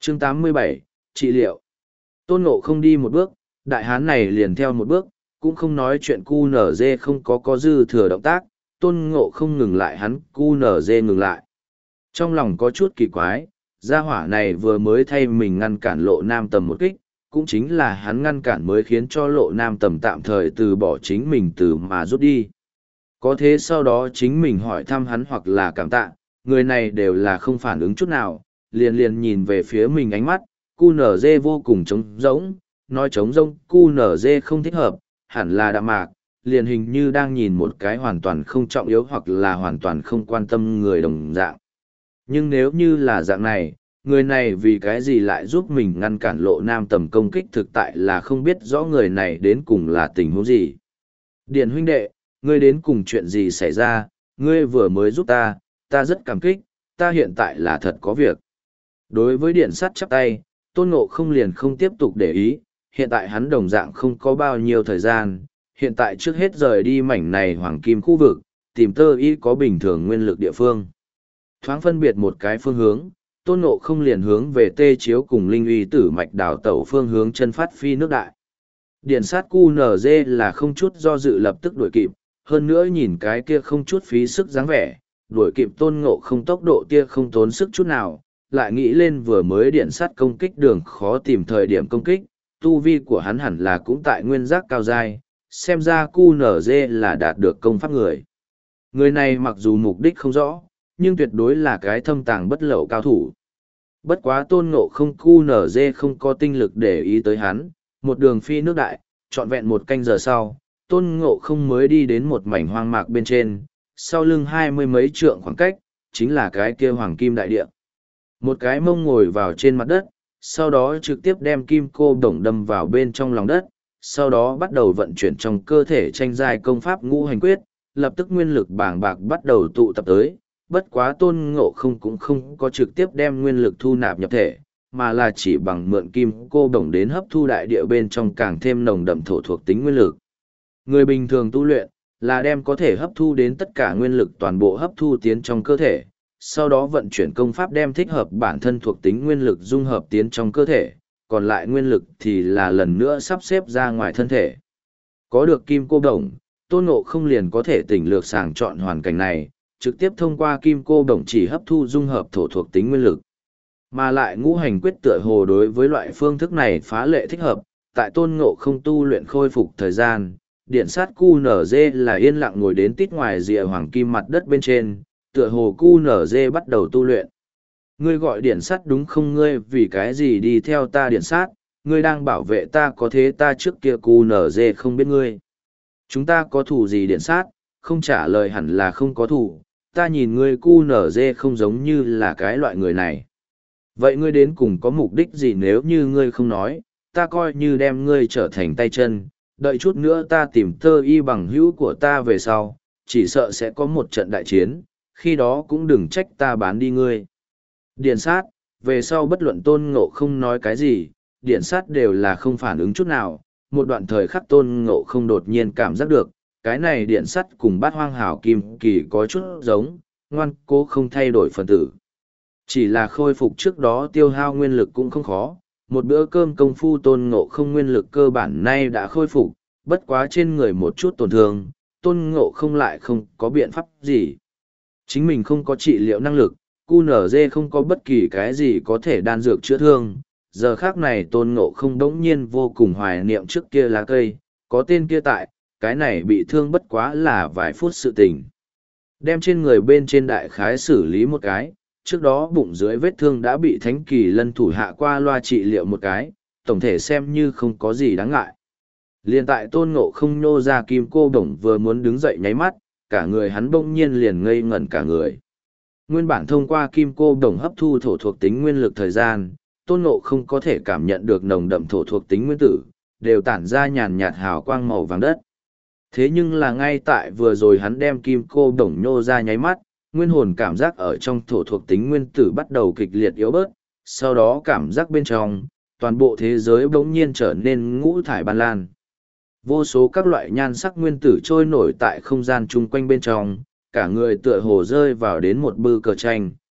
Chương 87, trị liệu. Tôn Ngộ không đi một bước, đại hán này liền theo một bước, cũng không nói chuyện QNZ không có dư thừa động tác, Tôn Ngộ không ngừng lại hắn QNZ ngừng lại. Trong lòng có chút kỳ quái, gia hỏa này vừa mới thay mình ngăn cản Lộ Nam Tầm một kích, cũng chính là hắn ngăn cản mới khiến cho Lộ Nam Tầm tạm thời từ bỏ chính mình từ mà rút đi. Có thế sau đó chính mình hỏi thăm hắn hoặc là cảm tạ, người này đều là không phản ứng chút nào, liền nhìn về phía mình ánh mắt, QNZ vô cùng trống rỗng, nói trống rỗng QNZ không thích hợp, hẳn là đạm mạc, liền hình như đang nhìn một cái hoàn toàn không trọng yếu hoặc là hoàn toàn không quan tâm người đồng dạng. Nhưng nếu như là dạng này, người này vì cái gì lại giúp mình ngăn cản Lộ Nam Tầm công kích thực tại là không biết rõ người này đến cùng là tình huống gì. Điền huynh đệ, ngươi đến cùng chuyện gì xảy ra, ngươi vừa mới giúp ta rất cảm kích, ta hiện tại là thật có việc. Đối với Điện Sắt chắp tay, Tôn Ngộ không liền không tiếp tục để ý, hiện tại hắn đồng dạng không có bao nhiêu thời gian, hiện tại trước hết rời đi mảnh này hoàng kim khu vực, tìm tơ y có bình thường nguyên lực địa phương. Thoáng phân biệt một cái phương hướng, Tôn Ngộ không liền hướng về Tê Chiếu cùng Linh Uy Tử Mạch đảo tẩu phương hướng chân phát phi nước đại. Điện sát QNZ là không chút do dự lập tức đuổi kịp, hơn nữa nhìn cái kia không chút phí sức dáng vẻ, đuổi kịp Tôn Ngộ không tốc độ tia không tốn sức chút nào, lại nghĩ lên vừa mới điện sát công kích đường khó tìm thời điểm công kích, tu vi của hắn hẳn là cũng tại nguyên giác cao giai, xem ra QNZ là đạt được công pháp người. Người này mặc dù mục đích không rõ, nhưng tuyệt đối là cái thâm tàng bất lậu cao thủ. Bất quá Tôn Ngộ không QNZ không có tinh lực để ý tới hắn, một đường phi nước đại, trọn vẹn một canh giờ sau, Tôn Ngộ không mới đi đến một mảnh hoang mạc bên trên, sau lưng 20 mấy trượng khoảng cách, chính là cái kia hoàng kim đại địa. Một cái mông ngồi vào trên mặt đất, sau đó trực tiếp đem kim cô đồng đâm vào bên trong lòng đất, sau đó bắt đầu vận chuyển trong cơ thể tranh giai công pháp ngũ hành quyết, lập tức nguyên lực bàng bạc bắt đầu tụ tập tới, bất quá Tôn Ngộ không cũng không có trực tiếp đem nguyên lực thu nạp nhập thể, mà là chỉ bằng mượn kim cô đồng đến hấp thu đại địa bên trong càng thêm nồng đậm thổ thuộc tính nguyên lực. Người bình thường tu luyện, là đem có thể hấp thu đến tất cả nguyên lực toàn bộ hấp thu tiến trong cơ thể, sau đó vận chuyển công pháp đem thích hợp bản thân thuộc tính nguyên lực dung hợp tiến trong cơ thể, còn lại nguyên lực thì là lần nữa sắp xếp ra ngoài thân thể. Có được kim cô đồng, Tôn Ngộ không liền có thể tỉnh lược sàng chọn hoàn cảnh này, trực tiếp thông qua kim cô đồng chỉ hấp thu dung hợp thổ thuộc tính nguyên lực. Mà lại ngũ hành quyết tựa hồ đối với loại phương thức này phá lệ thích hợp, tại Tôn Ngộ không tu luyện khôi phục thời gian, điện sát QNZ là yên lặng ngồi đến tít ngoài rìa hoàng kim mặt đất bên trên, tựa hồ QNZ bắt đầu tu luyện. Ngươi gọi điện sát đúng không, ngươi vì cái gì đi theo ta điện sát, ngươi đang bảo vệ ta có thế ta trước kia QNZ không biết ngươi. Chúng ta có thù gì điện sát, không trả lời hẳn là không có thù, ta nhìn ngươi QNZ không giống như là cái loại người này. Vậy ngươi đến cùng có mục đích gì, nếu như ngươi không nói, ta coi như đem ngươi trở thành tay chân, đợi chút nữa ta tìm tơ y bằng hữu của ta về sau, chỉ sợ sẽ có một trận đại chiến, khi đó cũng đừng trách ta bán đi ngươi. Điện sát, về sau bất luận Tôn Ngộ không nói cái gì, điện sát đều là không phản ứng chút nào, một đoạn thời khắc Tôn Ngộ không đột nhiên cảm giác được, cái này điện sắt cùng Bát Hoang Hảo Kim Kỳ có chút giống, ngoan cố không thay đổi phần tử. Chỉ là khôi phục trước đó tiêu hao nguyên lực cũng không khó, một bữa cơm công phu Tôn Ngộ không nguyên lực cơ bản nay đã khôi phục, bất quá trên người một chút tổn thương, Tôn Ngộ không lại không có biện pháp gì. Chính mình không có trị liệu năng lực, QNZ không có bất kỳ cái gì có thể đan dược chữa thương. Giờ khác này Tôn Ngộ không đống nhiên vô cùng hoài niệm trước kia lá cây, có tên kia tại, cái này bị thương bất quá là vài phút sự tình. Đem trên người bên trên đại khái xử lý một cái, trước đó bụng dưới vết thương đã bị Thánh Kỳ Lân thủ hạ qua loa trị liệu một cái, tổng thể xem như không có gì đáng ngại. Liên tại Tôn Ngộ không nhô ra kim cô đồng vừa muốn đứng dậy nháy mắt, cả người hắn bỗng nhiên liền ngây ngẩn cả người. Nguyên bản thông qua kim cô đồng hấp thu thổ thuộc tính nguyên lực thời gian, Tôn Ngộ không có thể cảm nhận được nồng đậm thổ thuộc tính nguyên tử, đều tản ra nhàn nhạt hào quang màu vàng đất. Thế nhưng là ngay tại vừa rồi hắn đem kim cô đồng nhô ra nháy mắt, nguyên hồn cảm giác ở trong thổ thuộc tính nguyên tử bắt đầu kịch liệt yếu bớt, sau đó cảm giác bên trong, toàn bộ thế giới bỗng nhiên trở nên ngũ thải ban lan. Vô số các loại nhan sắc nguyên tử trôi nổi tại không gian chung quanh bên trong, cả người tựa hồ rơi vào đến một bư cờ tranh,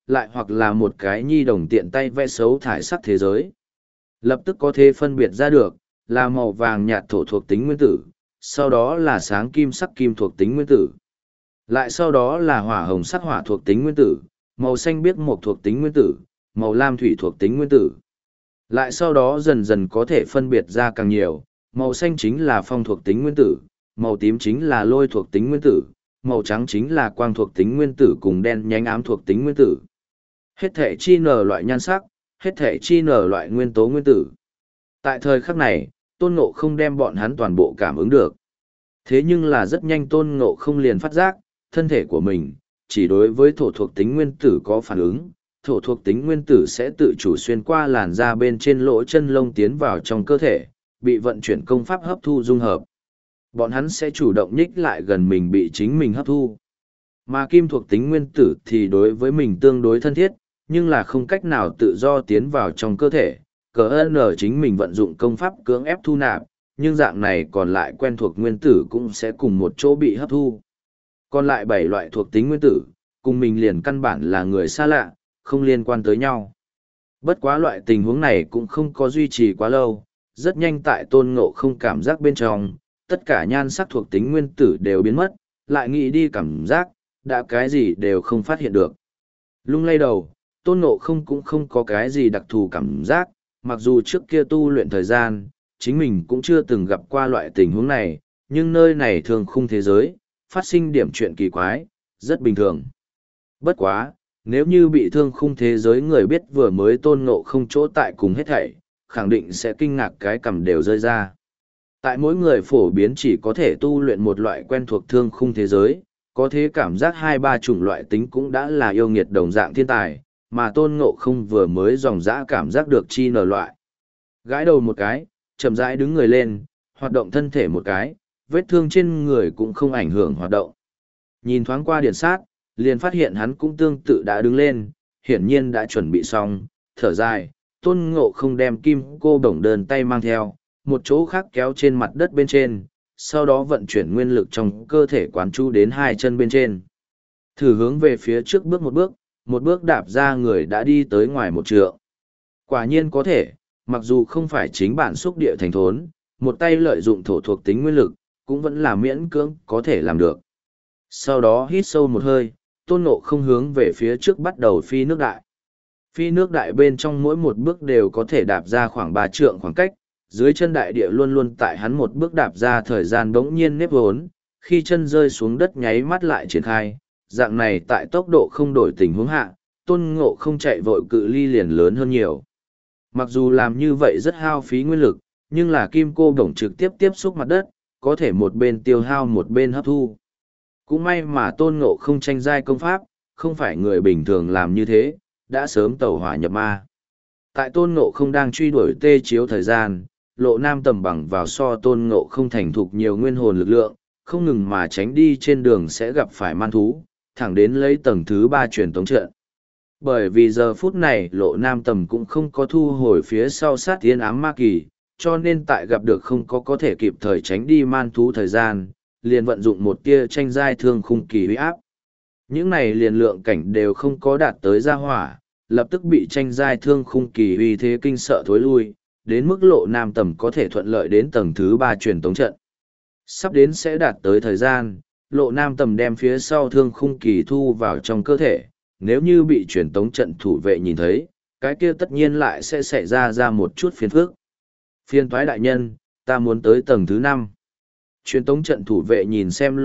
lại hoặc là một cái nhi đồng tiện tay vẽ xấu thải sắc thế giới. Lập tức có thể phân biệt ra được, là màu vàng nhạt thổ thuộc tính nguyên tử, sau đó là sáng kim sắc kim thuộc tính nguyên tử. Lại sau đó là hỏa hồng sắc hỏa thuộc tính nguyên tử, màu xanh biếc mộc thuộc tính nguyên tử, màu lam thủy thuộc tính nguyên tử. Lại sau đó dần dần có thể phân biệt ra càng nhiều, màu xanh chính là phong thuộc tính nguyên tử, màu tím chính là lôi thuộc tính nguyên tử, màu trắng chính là quang thuộc tính nguyên tử cùng đen nhánh ám thuộc tính nguyên tử. Hết thể chi nở loại nhan sắc, hết thể chi nở loại nguyên tố nguyên tử. Tại thời khắc này, Tôn Ngộ không đem bọn hắn toàn bộ cảm ứng được. Thế nhưng là rất nhanh Tôn Ngộ không liền phát giác, thân thể của mình, chỉ đối với thổ thuộc tính nguyên tử có phản ứng, thổ thuộc tính nguyên tử sẽ tự chủ xuyên qua làn da bên trên lỗ chân lông tiến vào trong cơ thể, bị vận chuyển công pháp hấp thu dung hợp. Bọn hắn sẽ chủ động nhích lại gần mình bị chính mình hấp thu. Mà kim thuộc tính nguyên tử thì đối với mình tương đối thân thiết, nhưng là không cách nào tự do tiến vào trong cơ thể. CN chính mình vận dụng công pháp cưỡng ép thu nạp, nhưng dạng này còn lại quen thuộc nguyên tử cũng sẽ cùng một chỗ bị hấp thu. Còn lại 7 loại thuộc tính nguyên tử, cùng mình liền căn bản là người xa lạ, không liên quan tới nhau. Bất quá loại tình huống này cũng không có duy trì quá lâu, rất nhanh tại Tôn Ngộ không cảm giác bên trong, tất cả nhan sắc thuộc tính nguyên tử đều biến mất, lại nghĩ đi cảm giác, đã cái gì đều không phát hiện được. Lung lay đầu, Tôn Ngộ không cũng không có cái gì đặc thù cảm giác, mặc dù trước kia tu luyện thời gian, chính mình cũng chưa từng gặp qua loại tình huống này, nhưng nơi này thường khung thế giới, phát sinh điểm chuyện kỳ quái, rất bình thường. Bất quá, nếu như bị thương khung thế giới người biết vừa mới Tôn Ngộ không chỗ tại cùng hết thảy, khẳng định sẽ kinh ngạc cái cầm đều rơi ra. Tại mỗi người phổ biến chỉ có thể tu luyện một loại quen thuộc thương khung thế giới, có thế cảm giác 2-3 chủng loại tính cũng đã là yêu nghiệt đồng dạng thiên tài, mà Tôn Ngộ không vừa mới dòng dã cảm giác được chi nở loại. Gãi đầu một cái, chậm rãi đứng người lên, hoạt động thân thể một cái, vết thương trên người cũng không ảnh hưởng hoạt động. Nhìn thoáng qua điện sát, liền phát hiện hắn cũng tương tự đã đứng lên, hiển nhiên đã chuẩn bị xong, thở dài, Tôn Ngộ không đem kim cô đồng đơn tay mang theo, một chỗ khác kéo trên mặt đất bên trên, sau đó vận chuyển nguyên lực trong cơ thể quán chú đến 2 chân bên trên. Thử hướng về phía trước bước một bước đạp ra người đã đi tới ngoài 1 trượng. Quả nhiên có thể, mặc dù không phải chính bản xúc địa thành thốn, một tay lợi dụng thổ thuộc tính nguyên lực, cũng vẫn là miễn cưỡng có thể làm được. Sau đó hít sâu một hơi, Tôn Ngộ không hướng về phía trước bắt đầu phi nước đại. Phi nước đại bên trong mỗi một bước đều có thể đạp ra khoảng 3 trượng khoảng cách, dưới chân đại địa luôn luôn tại hắn một bước đạp ra thời gian bỗng nhiên nếp vốn, khi chân rơi xuống đất nháy mắt lại triển khai, dạng này tại tốc độ không đổi tình huống hạ, Tôn Ngộ không chạy vội cự ly liền lớn hơn nhiều. Mặc dù làm như vậy rất hao phí nguyên lực, nhưng là kim cô đồng trực tiếp tiếp xúc mặt đất, có thể một bên tiêu hao một bên hấp thu. Cũng may mà Tôn Ngộ không tranh giai công pháp, không phải người bình thường làm như thế, đã sớm tẩu hỏa nhập ma. Tại Tôn Ngộ không đang truy đuổi tê chiếu thời gian, Lộ Nam tầm bằng vào so Tôn Ngộ không thành thục nhiều nguyên hồn lực lượng, không ngừng mà tránh đi trên đường sẽ gặp phải man thú, thẳng đến lấy tầng thứ 3 truyền tống trận. Bởi vì giờ phút này Lộ Nam tầm cũng không có thu hồi phía sau sát tiên ám ma kỳ, cho nên tại gặp được không có thể kịp thời tránh đi man thú thời gian, liền vận dụng một tia tranh giai thương khung kỳ huy áp. Những này liền lượng cảnh đều không có đạt tới gia hỏa, lập tức bị tranh giai thương khung kỳ huy thế kinh sợ thối lui, đến mức Lộ Nam tầm có thể thuận lợi đến tầng thứ 3 truyền tống trận. Sắp đến sẽ đạt tới thời gian, Lộ Nam tầm đem phía sau thương khung kỳ thu vào trong cơ thể, nếu như bị truyền tống trận thủ vệ nhìn thấy, cái kia tất nhiên lại sẽ xảy ra một chút phiền phức. Phiên toái đại nhân, ta muốn tới tầng thứ 5. Truyền tống trận thủ vệ nhìn xem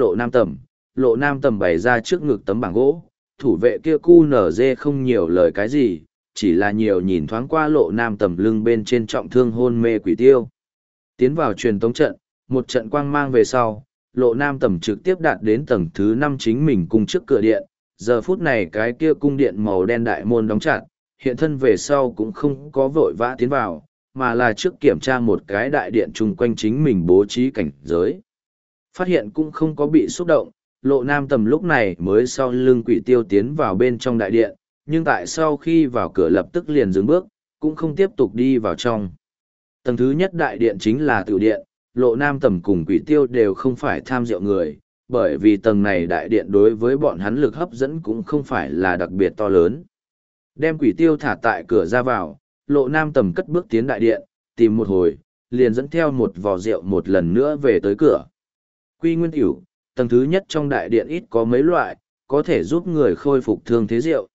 Lộ Nam tầm bày ra trước ngực tấm bảng gỗ, thủ vệ kia cu nở dê không nhiều lời cái gì, chỉ là nhiều nhìn thoáng qua Lộ Nam tầm lưng bên trên trọng thương hôn mê quỷ tiêu. Tiến vào truyền tống trận, một trận quang mang về sau, Lộ Nam tầm trực tiếp đạt đến tầng thứ 5 chính mình cung trước cửa điện, giờ phút này cái kia cung điện màu đen đại môn đóng chặt, hiện thân về sau cũng không có vội vã tiến vào, mà là trước kiểm tra một cái đại điện chung quanh chính mình bố trí cảnh giới. Phát hiện cũng không có bị xúc động, Lộ Nam tầm lúc này mới sau lưng quỷ tiêu tiến vào bên trong đại điện, nhưng tại sau khi vào cửa lập tức liền dừng bước, cũng không tiếp tục đi vào trong. Tầng thứ nhất đại điện chính là tiểu điện, Lộ Nam tầm cùng quỷ tiêu đều không phải tham rượu người, bởi vì tầng này đại điện đối với bọn hắn lực hấp dẫn cũng không phải là đặc biệt to lớn. Đem quỷ tiêu thả tại cửa ra vào, Lộ Nam Tầm cất bước tiến đại điện, tìm một hồi, liền dẫn theo một vò rượu một lần nữa về tới cửa. Quy Nguyên Tiểu, tầng thứ nhất trong đại điện ít có mấy loại, có thể giúp người khôi phục thương thế rượu.